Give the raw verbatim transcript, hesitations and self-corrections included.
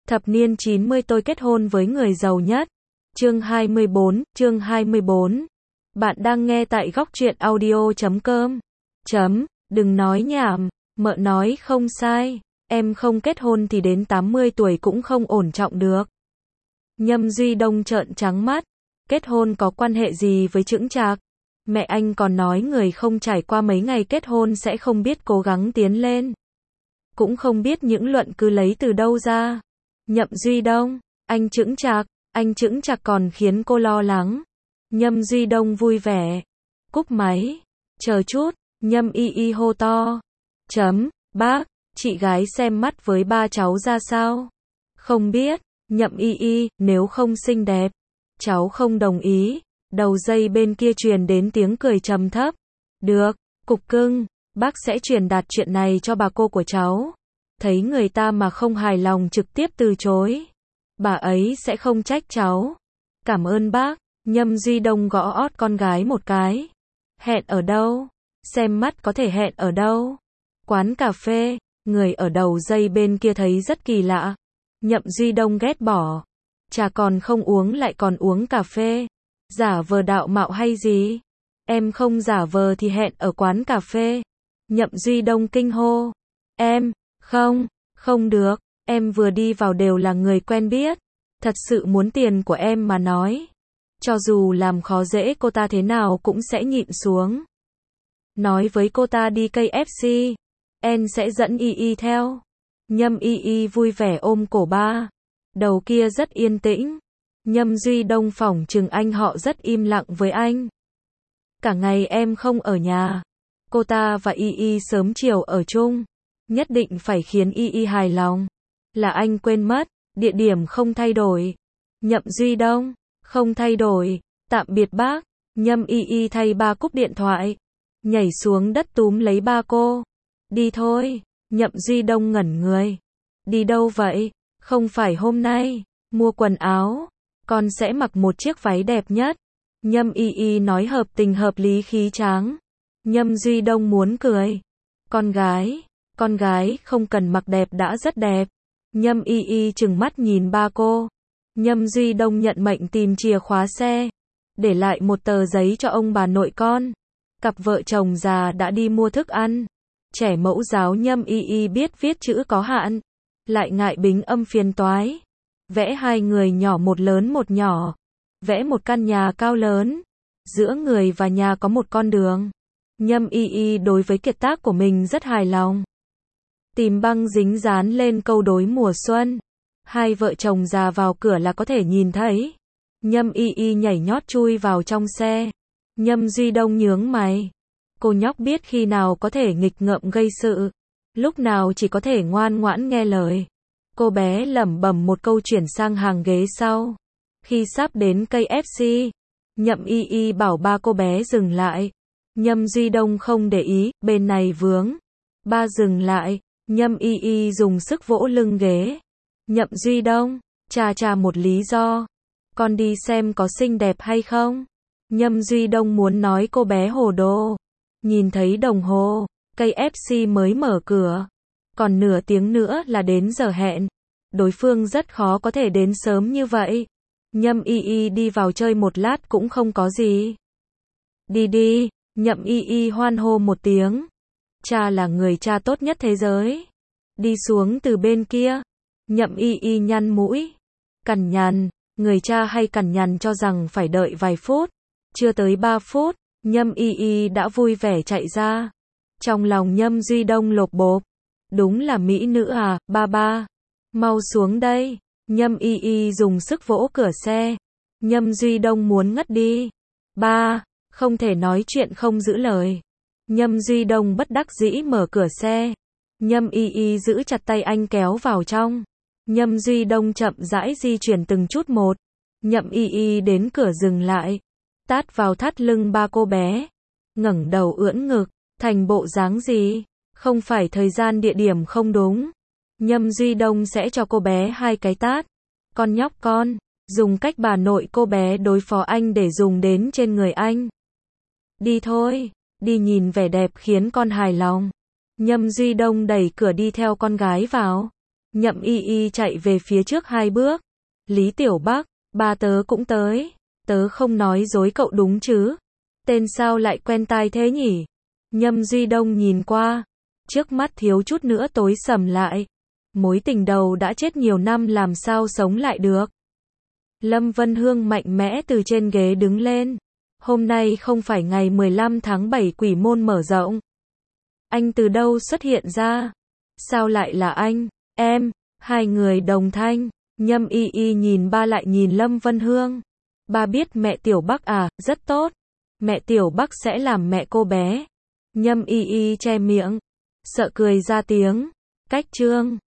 Thập niên chín mươi tôi kết hôn với người giàu nhất. Chương hai mươi bốn, chương hai mươi bốn. Bạn đang nghe tại góc truyện audio chấm com. Chấm, đừng nói nhảm, mợ nói không sai, em không kết hôn thì đến tám mươi tuổi cũng không ổn trọng được. Nhâm Duy Đông trợn trắng mắt, kết hôn có quan hệ gì với chững chạc? Mẹ anh còn nói người không trải qua mấy ngày kết hôn sẽ không biết cố gắng tiến lên. Cũng không biết những luận cứ lấy từ đâu ra. Nhậm Duy Đông, anh chững chạc, anh chững chạc còn khiến cô lo lắng. Nhâm Duy Đông vui vẻ. Cúp máy. Chờ chút, Nhâm Y Y hô to. Chấm, bác, chị gái xem mắt với ba cháu ra sao? Không biết, Nhậm Y Y, nếu không xinh đẹp, cháu không đồng ý. Đầu dây bên kia truyền đến tiếng cười trầm thấp. Được, cục cưng, bác sẽ truyền đạt chuyện này cho bà cô của cháu. Thấy người ta mà không hài lòng trực tiếp từ chối. Bà ấy sẽ không trách cháu. Cảm ơn bác. Nhâm Duy Đông gõ ót con gái một cái. Hẹn ở đâu? Xem mắt có thể hẹn ở đâu? Quán cà phê. Người ở đầu dây bên kia thấy rất kỳ lạ. Nhậm Duy Đông ghét bỏ. Trà còn không uống lại còn uống cà phê. Giả vờ đạo mạo hay gì? Em không giả vờ thì hẹn ở quán cà phê. Nhậm Duy Đông kinh hô. Em, không, không được, em vừa đi vào đều là người quen biết. Thật sự muốn tiền của em mà nói. Cho dù làm khó dễ cô ta thế nào cũng sẽ nhịn xuống. Nói với cô ta đi ca ép xê. Em sẽ dẫn Y Y theo. Nhâm Y Y vui vẻ ôm cổ ba. Đầu kia rất yên tĩnh. Nhâm Duy Đông phỏng chừng anh họ rất im lặng với anh. Cả ngày em không ở nhà. Cô ta và Y Y sớm chiều ở chung. Nhất định phải khiến Y Y hài lòng. Là anh quên mất, địa điểm không thay đổi. Nhậm Duy Đông, không thay đổi, tạm biệt bác. Nhâm Y Y thay ba cúp điện thoại. Nhảy xuống đất túm lấy ba cô. Đi thôi. Nhậm Duy Đông ngẩn người. Đi đâu vậy? Không phải hôm nay. Mua quần áo. Con sẽ mặc một chiếc váy đẹp nhất. Nhâm Y Y nói hợp tình hợp lý khí tráng. Nhâm Duy Đông muốn cười. Con gái, con gái không cần mặc đẹp đã rất đẹp. Nhâm Y Y trừng mắt nhìn ba cô. Nhâm Duy Đông nhận mệnh tìm chìa khóa xe. Để lại một tờ giấy cho ông bà nội con. Cặp vợ chồng già đã đi mua thức ăn. Trẻ mẫu giáo Nhâm Y Y biết viết chữ có hạn. Lại ngại bính âm phiền toái. Vẽ hai người nhỏ một lớn một nhỏ. Vẽ một căn nhà cao lớn. Giữa người và nhà có một con đường. Nhâm Y Y đối với kiệt tác của mình rất hài lòng. Tìm băng dính dán lên câu đối mùa xuân. Hai vợ chồng già vào cửa là có thể nhìn thấy. Nhâm Y Y nhảy nhót chui vào trong xe. Nhâm Duy Đông nhướng mày. Cô nhóc biết khi nào có thể nghịch ngợm gây sự. Lúc nào chỉ có thể ngoan ngoãn nghe lời. Cô bé lẩm bẩm một câu chuyển sang hàng ghế sau. Khi sắp đến ca ép xê, Nhậm Y Y bảo ba cô bé dừng lại. Nhâm Duy Đông không để ý, bên này vướng. Ba dừng lại, Nhâm Y Y dùng sức vỗ lưng ghế. Nhậm Duy Đông, cha cha một lý do. Con đi xem có xinh đẹp hay không? Nhâm Duy Đông muốn nói cô bé hồ đồ. Nhìn thấy đồng hồ, ca ép xê mới mở cửa. Còn nửa tiếng nữa là đến giờ hẹn. Đối phương rất khó có thể đến sớm như vậy. Nhâm Y Y đi vào chơi một lát cũng không có gì. Đi đi, Nhậm Y Y hoan hô một tiếng. Cha là người cha tốt nhất thế giới. Đi xuống từ bên kia. Nhậm Y Y nhăn mũi. Cằn nhằn, người cha hay cằn nhằn cho rằng phải đợi vài phút. Chưa tới ba phút, Nhâm Y Y đã vui vẻ chạy ra. Trong lòng Nhâm Duy Đông lột bột. Đúng là mỹ nữ à, ba ba. Mau xuống đây. Nhâm Y Y dùng sức vỗ cửa xe. Nhâm Duy Đông muốn ngất đi. Ba, không thể nói chuyện không giữ lời. Nhâm Duy Đông bất đắc dĩ mở cửa xe. Nhâm Y Y giữ chặt tay anh kéo vào trong. Nhâm Duy Đông chậm rãi di chuyển từng chút một. Nhậm Y Y đến cửa dừng lại. Tát vào thắt lưng ba cô bé. Ngẩng đầu ưỡn ngực. Thành bộ dáng gì? Không phải thời gian địa điểm không đúng. Nhâm Duy Đông sẽ cho cô bé hai cái tát. Con nhóc con, dùng cách bà nội cô bé đối phó anh để dùng đến trên người anh. Đi thôi, đi nhìn vẻ đẹp khiến con hài lòng. Nhâm Duy Đông đẩy cửa đi theo con gái vào. Nhậm Y Y chạy về phía trước hai bước. Lý Tiểu Bắc, ba tớ cũng tới. Tớ không nói dối cậu đúng chứ? Tên sao lại quen tai thế nhỉ? Nhâm Duy Đông nhìn qua. Trước mắt thiếu chút nữa tối sầm lại. Mối tình đầu đã chết nhiều năm làm sao sống lại được. Lâm Vân Hương mạnh mẽ từ trên ghế đứng lên. Hôm nay không phải ngày mười lăm tháng bảy quỷ môn mở rộng. Anh từ đâu xuất hiện ra? Sao lại là anh? Em, hai người đồng thanh. Nhâm Y Y nhìn ba lại nhìn Lâm Vân Hương. Ba biết mẹ Tiểu Bắc à, rất tốt. Mẹ Tiểu Bắc sẽ làm mẹ cô bé. Nhâm Y Y che miệng, sợ cười ra tiếng. Cách chương